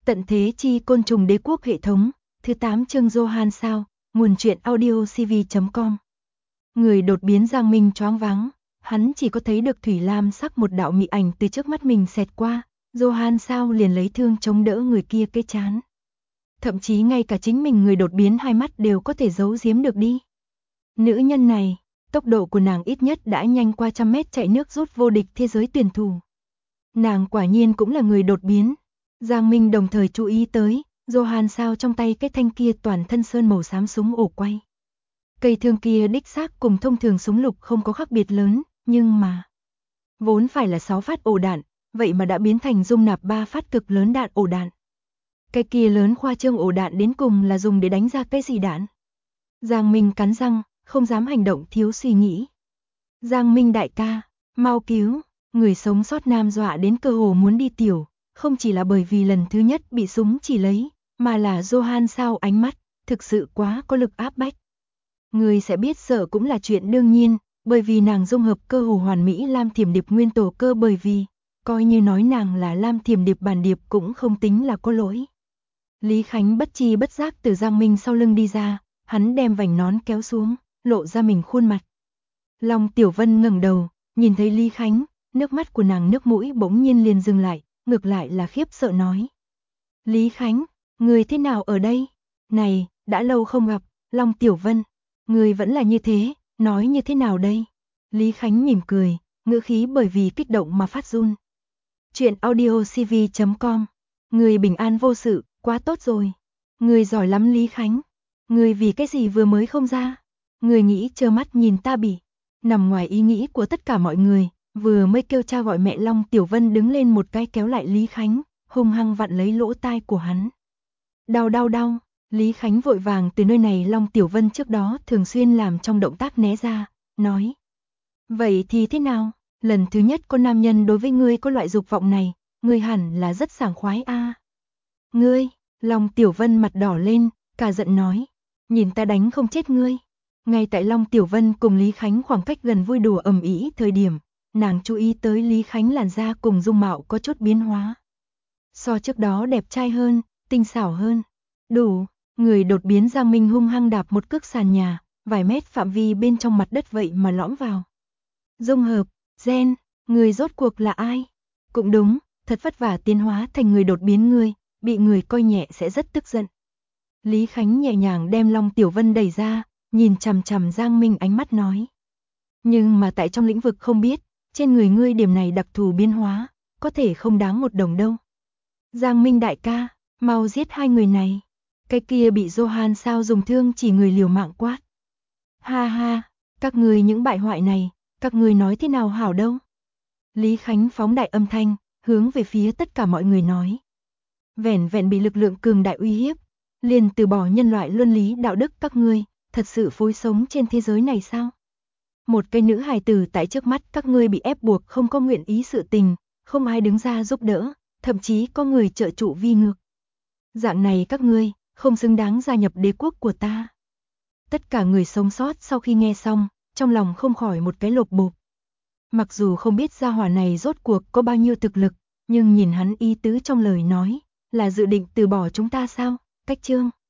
Tận thế chi côn trùng đế quốc hệ thống, thứ 8 chương Johan sao, nguồn truyện audio cv.com. Người đột biến Giang Minh choáng váng, hắn chỉ có thấy được thủy lam sắc một đạo mị ảnh từ trước mắt mình xẹt qua, Johan sao liền lấy thương chống đỡ người kia cái chán. Thậm chí ngay cả chính mình người đột biến hai mắt đều có thể giấu giếm được đi. Nữ nhân này, tốc độ của nàng ít nhất đã nhanh qua 100 mét chạy nước rút vô địch thế giới tuyển thủ. Nàng quả nhiên cũng là người đột biến. Giang Minh đồng thời chú ý tới, Johan sao trong tay cái thanh kia toàn thân sơn màu xám súng ổ quay. Cây thương kia đích xác cùng thông thường súng lục không có khác biệt lớn, nhưng mà vốn phải là 6 phát ổ đạn, vậy mà đã biến thành dung nạp 3 phát cực lớn đạn ổ đạn. Cái kia lớn khoa trương ổ đạn đến cùng là dùng để đánh ra cái gì đạn? Giang Minh cắn răng, không dám hành động thiếu suy nghĩ. Giang Minh đại ca, mau cứu, người sống sót nam dọa đến cơ hồ muốn đi tiểu, không chỉ là bởi vì lần thứ nhất bị súng chỉ lấy, mà là Johan sao ánh mắt, thực sự quá có lực áp bách. Người sẽ biết sợ cũng là chuyện đương nhiên, bởi vì nàng dung hợp cơ hồ hoàn mỹ Lam Thiểm Điệp nguyên tổ cơ bởi vì, coi như nói nàng là Lam Thiểm Điệp bản điệp cũng không tính là có lỗi. Lý Khánh bất chi bất giác từ Giang Minh sau lưng đi ra, hắn đem vành nón kéo xuống, lộ ra mình khuôn mặt. Long Tiểu Vân ngẩng đầu, nhìn thấy Lý Khánh, nước mắt của nàng nước mũi bỗng nhiên liền dừng lại, ngược lại là khiếp sợ nói. Lý Khánh, người thế nào ở đây? Này, đã lâu không gặp, Long Tiểu Vân, người vẫn là như thế, nói như thế nào đây? Lý Khánh mỉm cười, ngữ khí bởi vì kích động mà phát run. Chuyện audio cv.com, người bình an vô sự, quá tốt rồi. Người giỏi lắm Lý Khánh, người vì cái gì vừa mới không ra? Người nghĩ trơ mắt nhìn ta bị nằm ngoài ý nghĩ của tất cả mọi người, vừa mới kêu cha gọi mẹ Long Tiểu Vân đứng lên một cái kéo lại Lý Khánh, hung hăng vặn lấy lỗ tai của hắn. Đau đau đau, Lý Khánh vội vàng từ nơi này Long Tiểu Vân trước đó thường xuyên làm trong động tác né ra, nói. Vậy thì thế nào, lần thứ nhất có nam nhân đối với ngươi có loại dục vọng này, ngươi hẳn là rất sảng khoái a. Ngươi, Long Tiểu Vân mặt đỏ lên, cả giận nói, nhìn ta đánh không chết ngươi. Ngay tại Long Tiểu Vân cùng Lý Khánh khoảng cách gần vui đùa ầm ĩ thời điểm, nàng chú ý tới Lý Khánh làn da cùng dung mạo có chút biến hóa. So trước đó đẹp trai hơn, tinh xảo hơn. Đủ, người đột biến Giang Minh hung hăng đạp một cước sàn nhà, vài mét phạm vi bên trong mặt đất vậy mà lõm vào. Dung hợp, gen, người rốt cuộc là ai? Cũng đúng, thật vất vả tiến hóa thành người đột biến ngươi, bị người coi nhẹ sẽ rất tức giận. Lý Khánh nhẹ nhàng đem Long Tiểu Vân đẩy ra, nhìn chằm chằm Giang Minh ánh mắt nói. Nhưng mà tại trong lĩnh vực không biết, trên người ngươi điểm này đặc thù biến hóa, có thể không đáng một đồng đâu. Giang Minh đại ca, mau giết hai người này. Cái kia bị Johan sao dùng thương chỉ người liều mạng quát. Ha ha, các ngươi những bại hoại này, các ngươi nói thế nào hảo đâu. Lý Khánh phóng đại âm thanh, hướng về phía tất cả mọi người nói. Vẻn vẹn bị lực lượng cường đại uy hiếp, liền từ bỏ nhân loại luân lý đạo đức các ngươi, thật sự phối sống trên thế giới này sao? Một cái nữ hài tử tại trước mắt các ngươi bị ép buộc không có nguyện ý sự tình, không ai đứng ra giúp đỡ, thậm chí có người trợ trụ vi ngược. Dạng này các ngươi, không xứng đáng gia nhập đế quốc của ta. Tất cả người sống sót sau khi nghe xong, trong lòng không khỏi một cái lột bột. Mặc dù không biết gia hỏa này rốt cuộc có bao nhiêu thực lực, nhưng nhìn hắn ý tứ trong lời nói, là dự định từ bỏ chúng ta sao? Cách chương